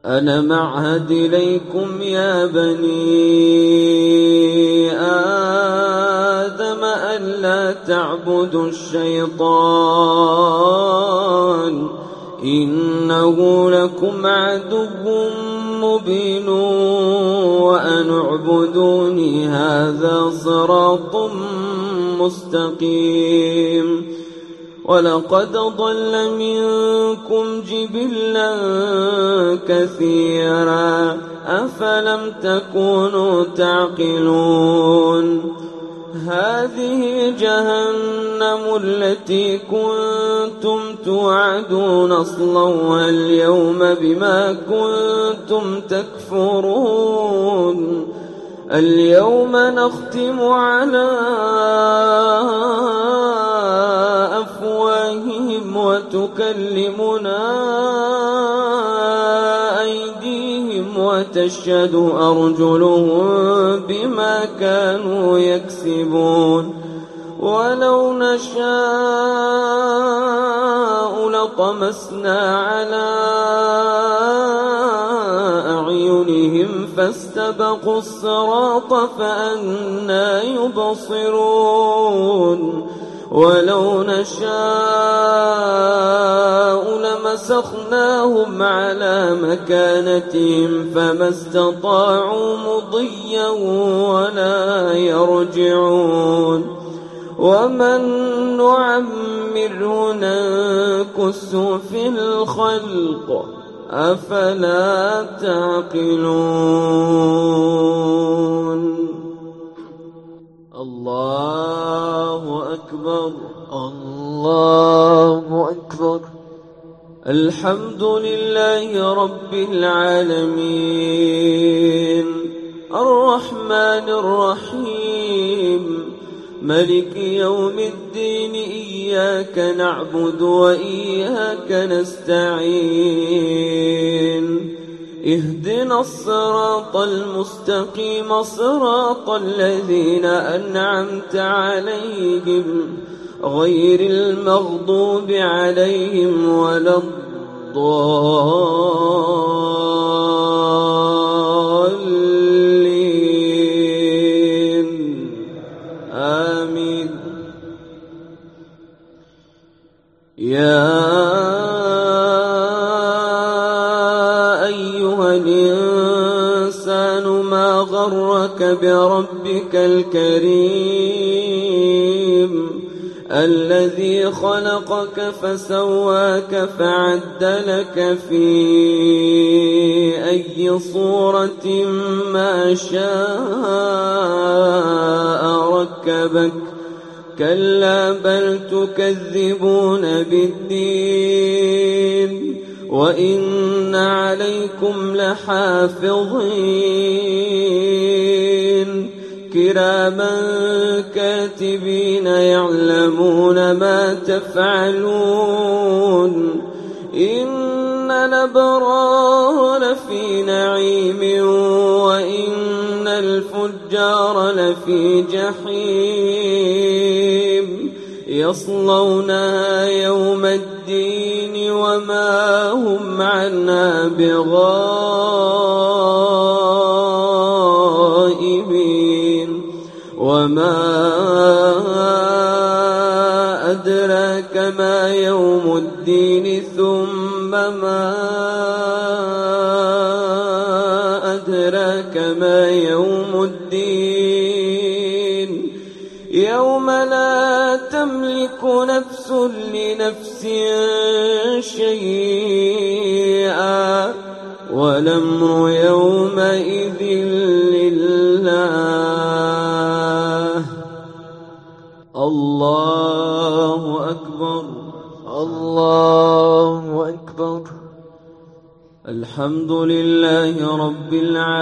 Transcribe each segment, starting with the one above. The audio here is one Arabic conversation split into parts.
ألم أعهد إليكم يا بني آدم ألا تعبدوا الشيطان إنه لكم عدو مبين وأن اعبدوني هذا صراط مستقيم ولقد ضل منكم جبلا كثيرا أفلم تكونوا تعقلون هذه جهنم التي كنتم توعدون اصلوها اليوم بما كنتم تكفرون اليوم نختم على أفواههم وتكلمنا أيديهم وتشهد أرجلهم بما كانوا يكسبون ولو نشاء لطمسنا على أعينهم فاستبقوا الصراط فأنى يبصرون ولو نشاء لمسخناهم على مكانتهم فما استطاعوا مضيا ولا يرجعون ومن نعمره ننكسه في الخلق أفلا تعقلون الله أكبر الله أكبر الحمد لله رب العالمين الرحمن الرحيم ملك يوم الدين إياك نعبد وإياك نستعين اهدنا الصراط المستقيم صراط الذين أنعمت عليهم غير المغضوب عليهم ولا الضالين آمين يا أيها الإنسان ما غرك بربك الكريم الذي خلقك فسواك فعدلك في أي صورة ما شاء ركبك كلا بل تكذبون بالدين وإن عليكم لحافظين كراما كاتبين يعلمون ما تفعلون إن الأبرار لفي نعيم وإن الفجار لفي جحيم يصلونها يوم الدين وما هم عنها بغائبين وما أدراك ما يوم الدين ثم ما أدراك ما يوم الدين يوم لا تملك نفس لنفس شيئا والأمر يومئذ لله الله أكبر الله أكبر الحمد لله رب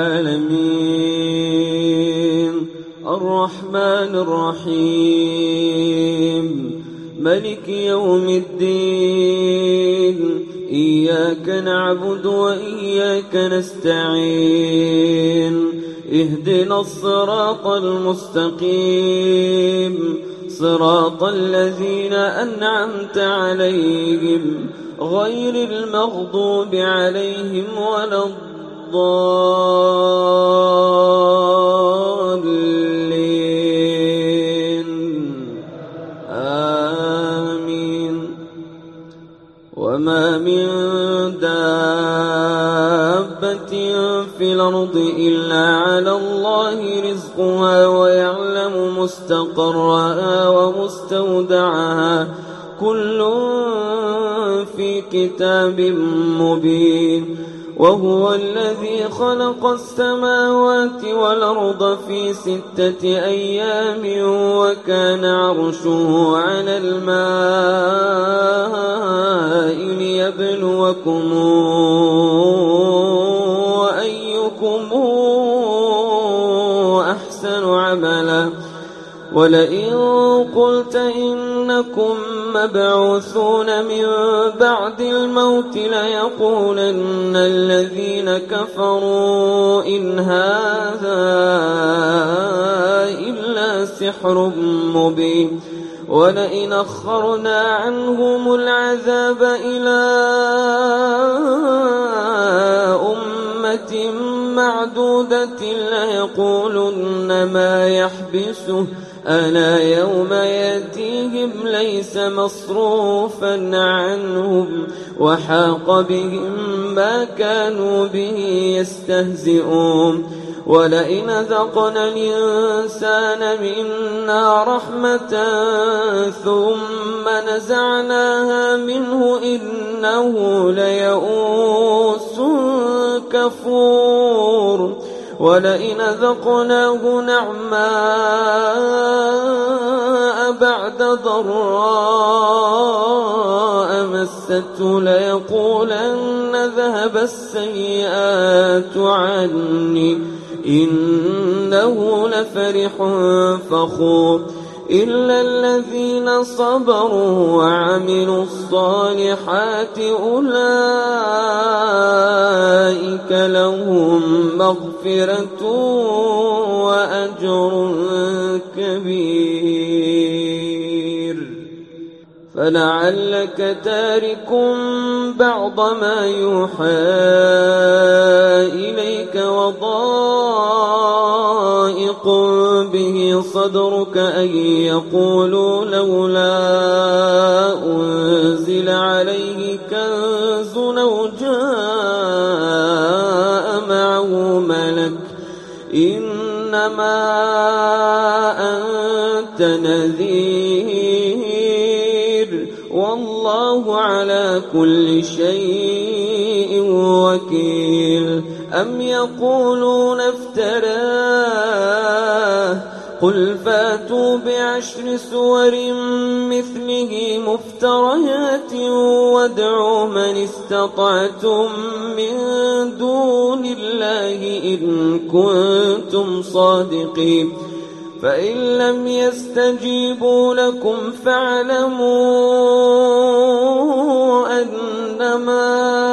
العالمين الرحمن الرحيم ملك يوم الدين إياك نعبد وإياك نستعين اهدنا الصراط المستقيم صراط الذين أنعمت عليهم غير المغضوب عليهم ولا الضالين آمين. وما من دابة في الأرض إلا على الله رزقها ويعلم مستقرها ومستودعها كل في كتاب مبين. وهو الذي خلق السماوات والأرض في 6 أيام وكان عرشه على الماء ليبلوكم أيكم أحسن عملا. ولئن قلت إنكم مبعوثون من بعد الموت ليقولن الذين كفروا إن هذا إلا سحر مبين. ولئن أخرنا عنهم العذاب إلى أمة معدودة ليقولن ما يحبسه ألا يوم يأتيهم ليس مصروفا عنهم وحاق بهم ما كانوا به يستهزئون. ولئن ذقنا الإنسان منا رحمة ثم نزعناها منه إنه ليئوس كفور. ولئن ذقناه نعماء بعد ضراء مسته ليقولن ذهب السيئات عني إنه لفرح فخور. إلا الذين صبروا وعملوا الصالحات أولئك لهم مغفرة وأجر كبير. فلعلك تارك بعض ما يوحى إليك وضائق به صدرك أن يقولوا لولا أنزل عليه كنز أو جاء معه ملك إنما أنت نذير والله على كل شيء وكيل. أم يقولون افتراه قل فاتوا ب10 سور مثله مفتريات وادعوا من استطعتم من دون الله إن كنتم صادقين. فإن لم يستجيبوا لكم فاعلموا أنما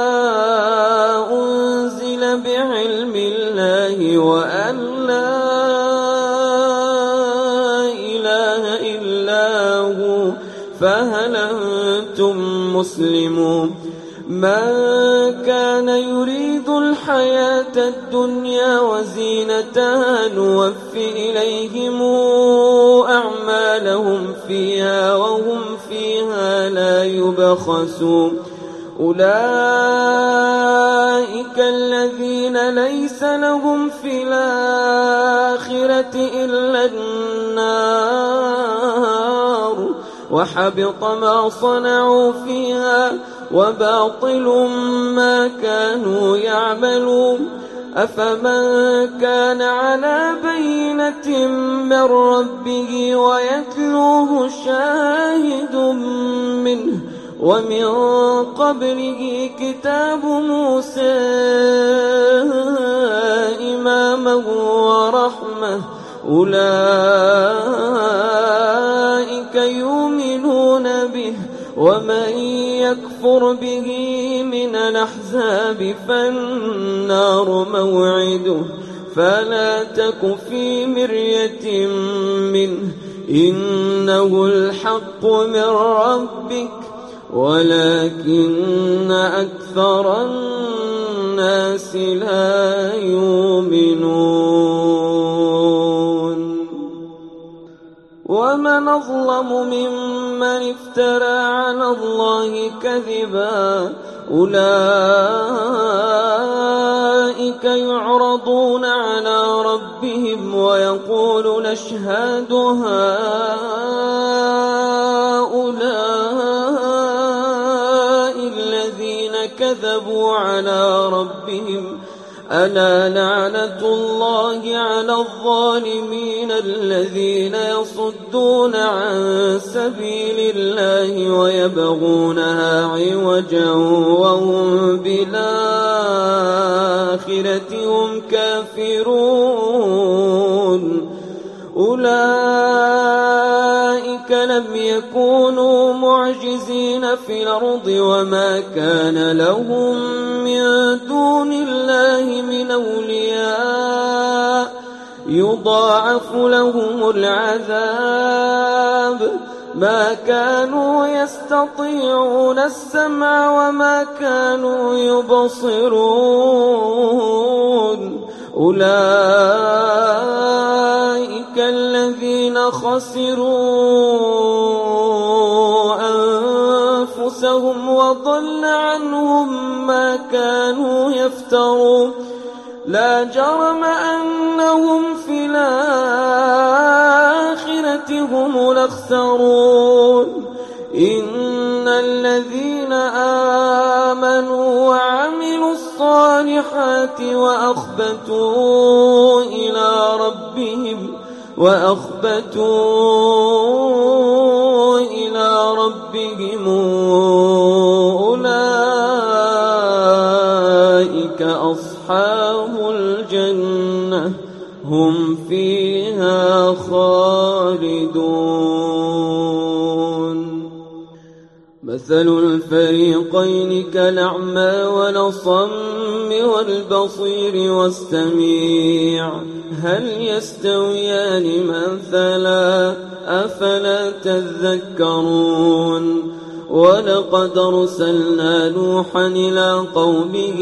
أنزل بعلم الله وأن لا إله إلا هو فهل أنتم مسلمون. من كان يريد الحياة الدنيا وزينتها نوف إليهم أعمالهم فيها وهم فيها لا يبخسون. أولئك الذين ليس لهم في الآخرة إلا النار وحبط ما صنعوا فيها وباطل ما كانوا يعملون. أفمن كان على بينة من ربه ويتلوه شاهد منه ومن قبله كتاب موسى إماما ورحمة أولئك يؤمنون به. ومن يكفر به من الأحزاب فالنار موعده فلا تك في مرية منه إنه الحق من ربك ولكن أكثر الناس لا يؤمنون. ومن أظلم ممن افترى على الله كذبا أولئك يعرضون على ربهم ويقول نشهد هؤلاء الذين كذبوا على ربهم ألا لعنة الله على الظالمين الذين يصدون عن سبيل الله ويبغونها عوجا وهم بالآخرة هم كافرون. أولئك لم يكونوا معجزين في الأرض وما كان لهم من دون الله من أولياء يضاعف لهم العذاب ما كانوا يستطيعون السمع وما كانوا يبصرون. أولئك الذين خسروا أنفسهم وضل عنهم ما كانوا يفترون. لا جرم أنهم في الآخرة هم الأخسرون. إن الذين آمنوا وعملوا الصالحات وأخبتوا إلى ربهم أولئك أصحاب الجنة هم فيها خالدون. مثل الفريقين كالأعمى والأصم والبصير والسميع هل يستويان مثلا أفلا تذكرون. ولقد أرسلنا نوحا إلى قومه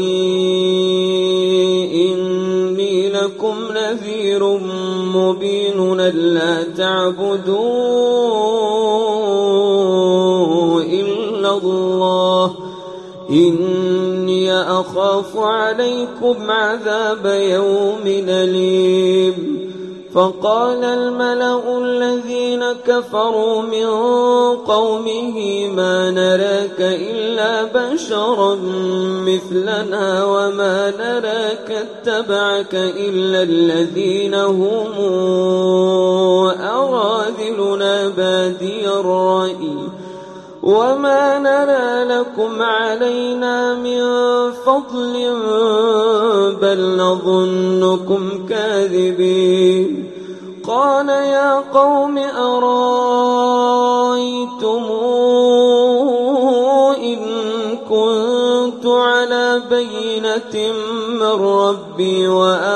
إني لكم نذير مبين ألا تعبدوا إلا الله إني أخاف عليكم عذاب يوم أليم. فقال الملأ الذين كفروا من قومه ما نراك إلا بشرا مثلنا وما نراك اتبعك إلا الذين هم أراذلنا بادي الرأي وما نرى لكم علينا من فضل بل نظنكم كاذبين. قال يا قوم أرأيتم إن كنت على بينة من ربي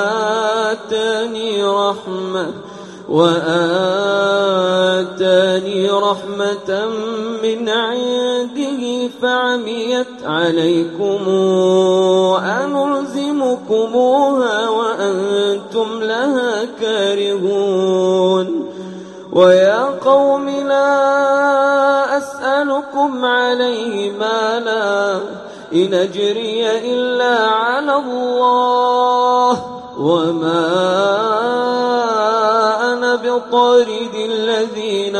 وآتاني رحمة من عنده فعميت عليكم أنلزمكموها وأنتم لها كارهون. ويا قوم لا أسألكم عليه مالا إن أجري إلا على الله وما أنا بطارد الذين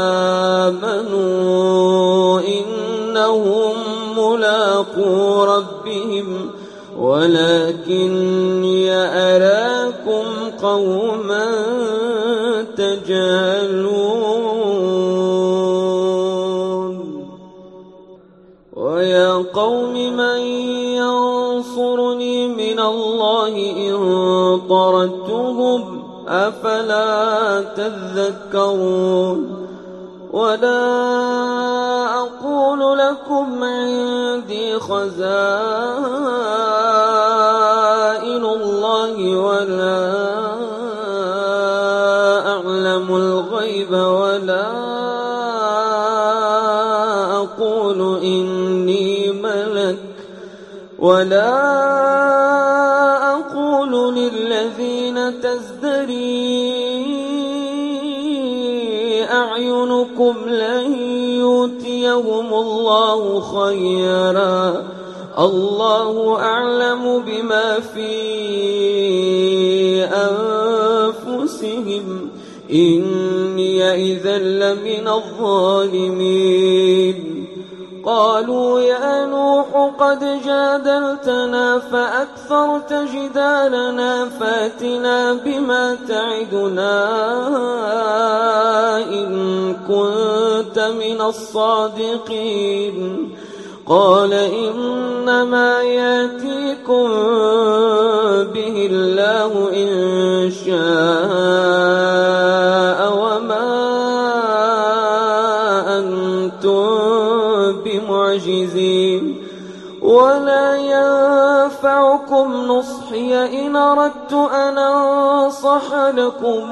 آمنوا إنهم ملاقو ربهم ولكني أراكم قوما تجهلون. ويا قوم من ينصرني من الله إن طردتهم أفلا تذكرون. ولا أقول لكم عندي خزائن الله ولا أعلم الغيب ولا أقول ولا أقول للذين تزدري أعينكم لن يؤتيهم الله خيرا، الله أعلم بما في أنفسهم، إني إذا لمن الظالمين. قالوا يا نوح قد جادلتنا فأكثرت جدالنا، فاتنا بما تعدنا إن كنت من الصادقين. قال إنما يأتيكم به الله إن شاء وما أنتم بمعجزين، ولا ينفعكم نصحي إن أردت أن أنصح لكم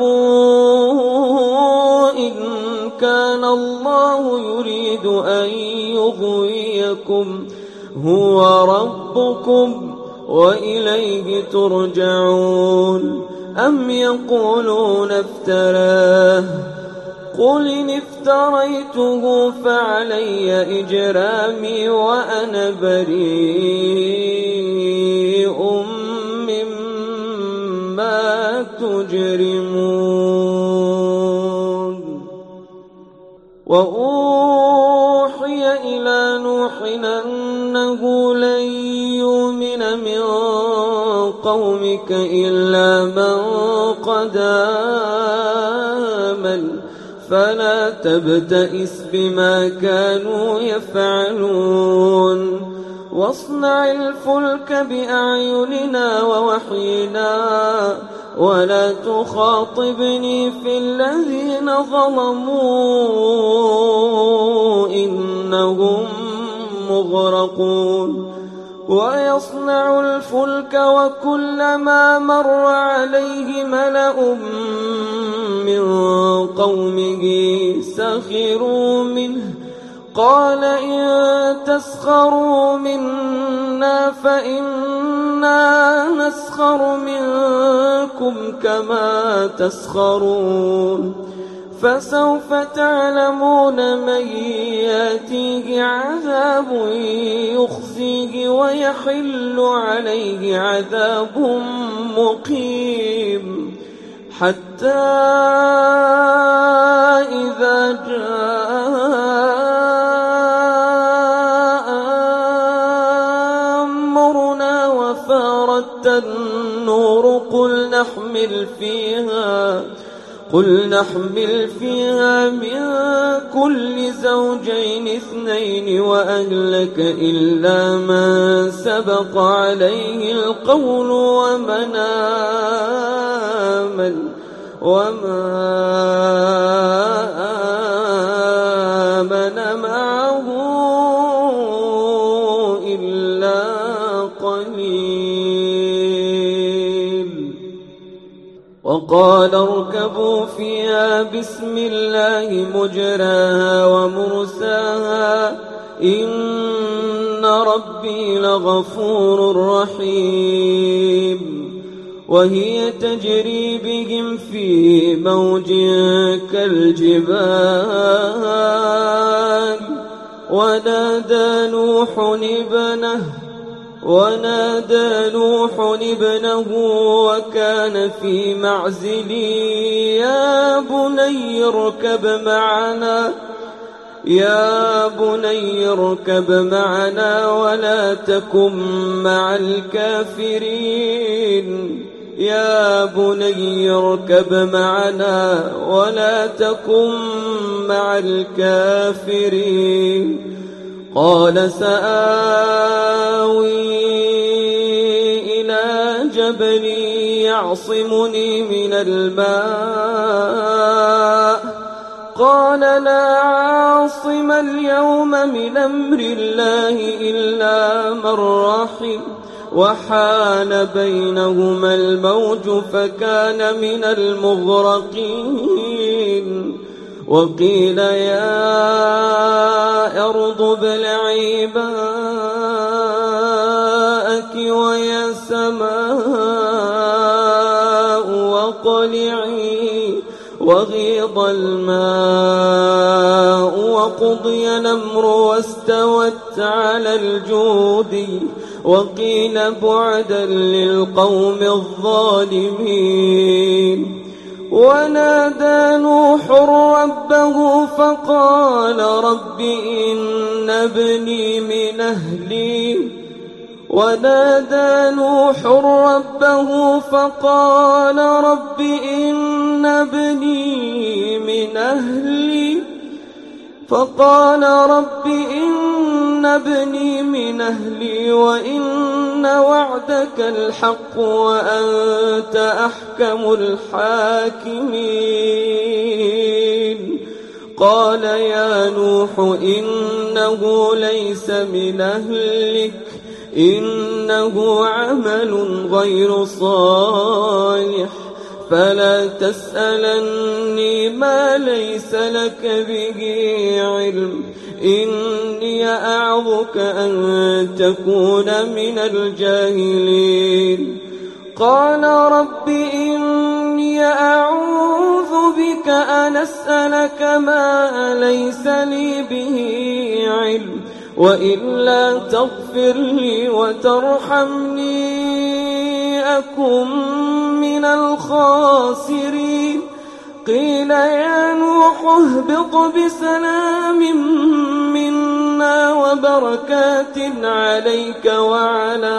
إن كان الله يريد أن يغويكم هو ربكم وإليه ترجعون. أم يقولون افتراه، قل إن افتريته فعلي إجرامي وأنا بريء مما تجرمون. وأوحي إلى نوح أنه لن يؤمن من قومك إلا من قد آمن، فلا تبتئس بما كانوا يفعلون. واصنع الفلك بأعيننا ووحينا ولا تخاطبني في الذين ظلموا إنهم مغرقون. ويصنع الفلك وكلما مر عليه ملأ من قومه سخروا منه، قال إن تسخروا منا فإنا نسخر منكم كما تسخرون. فسوف تعلمون من يأتيه عذاب يخزيه ويحل عليه عذاب مقيم. حتى إذا جاء أمرنا وفارت النور قل نحمل فيها من كل زوجين اثنين وأهلك إلا من سبق عليه القول وما آمن معه إلا قليل. وقال اركبوا فيها بسم الله مجراها ومرساها إن ربي لغفور رحيم. وهي تجري بهم في موج كالجبال ونادى نوح ابنه وكان في معزل يا بني اركب معنا ولا تكن مع الكافرين قال سآوي إلى جبل يعصمني من الماء قال لا عاصم اليوم من أمر الله إلا من رحم وحال بينهما الموج فكان من المغرقين. وقيل يا أرض ابلعي ويا سماء وقلعي وغيض الماء وقضي الأمر واستوت على الجود وقيل بعدا للقوم الظالمين. ونادى نوح ربه فقال رب إن ابني من أهلي ونادى نوح ربه فقال رب إن ابني من أهلي وإن وعدك الحق وأنت أحكم الحاكمين. قال يا نوح إنه ليس من أهلك إنه عمل غير صالح فلا تسألني ما ليس لك به علم إني أعظك أن تكون من الجاهلين. قال رب إني أعوذ بك أن أسألك ما ليس لي به علم وإلا تغفر لي وترحمني أكن من الخاسرين. قيل يا نوح اهبط بسلام منا وبركات عليك وعلى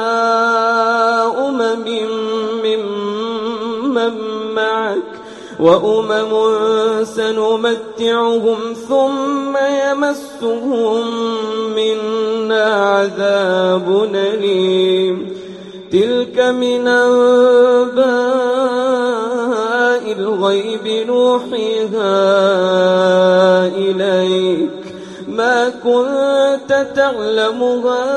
ممن معك وأمم سنمتعهم ثم يمسهم منا عذاب أليم. تلك من أنباء الغيب نوحيها إليك ما كنت تعلمها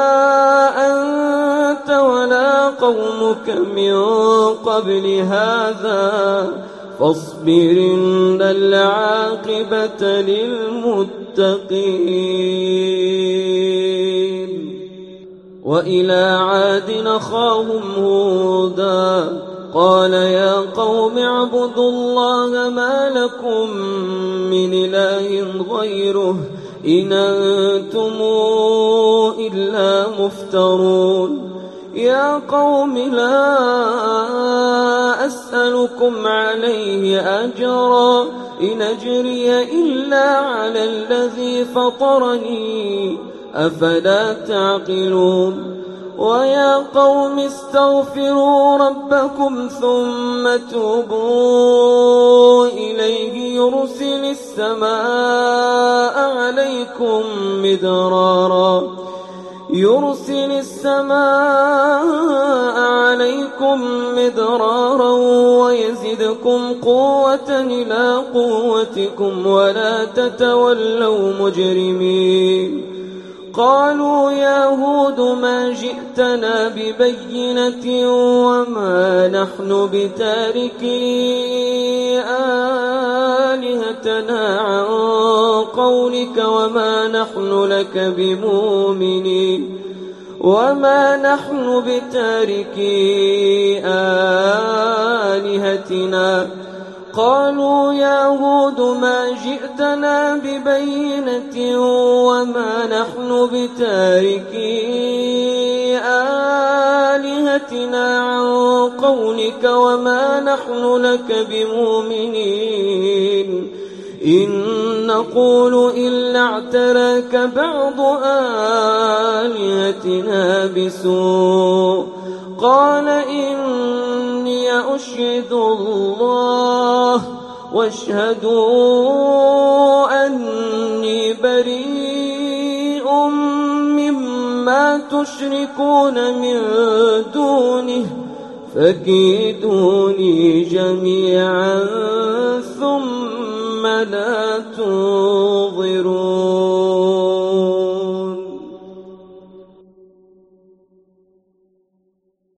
أنت ولا قومك من قبل هذا فاصبر إن العاقبة للمتقين. وإلى عاد أخاهم هودا قال يا قوم اعبدوا الله ما لكم من إله غيره إن أنتم إلا مفترون. يا قوم لا أسألكم عليه أجرا إن أجري إلا على الذي فطرني أفلا تعقلون. ويا قوم استغفروا ربكم ثم توبوا إليه يرسل السماء عليكم مدرارا ويزدكم قوة إلى قوتكم ولا تتولوا مجرمين. قالوا يا هود ما جئتنا ببينة وما نحن بتاركي آلهتنا عن قولك وما نحن لك بمؤمنين وما نحن بتاركي آلهتنا. قالوا يا هود ما جئتنا ببينة وما نحن بتاركي آلهتنا عن قولك وما نحن لك بمؤمنين إن نقول إلا اعتراك بعض آلهتنا بسوء. قال إني أشهد الله واشهدوا أني بريء مما تشركون من دونه فكيدوني جميعا ثم لا تنظرون.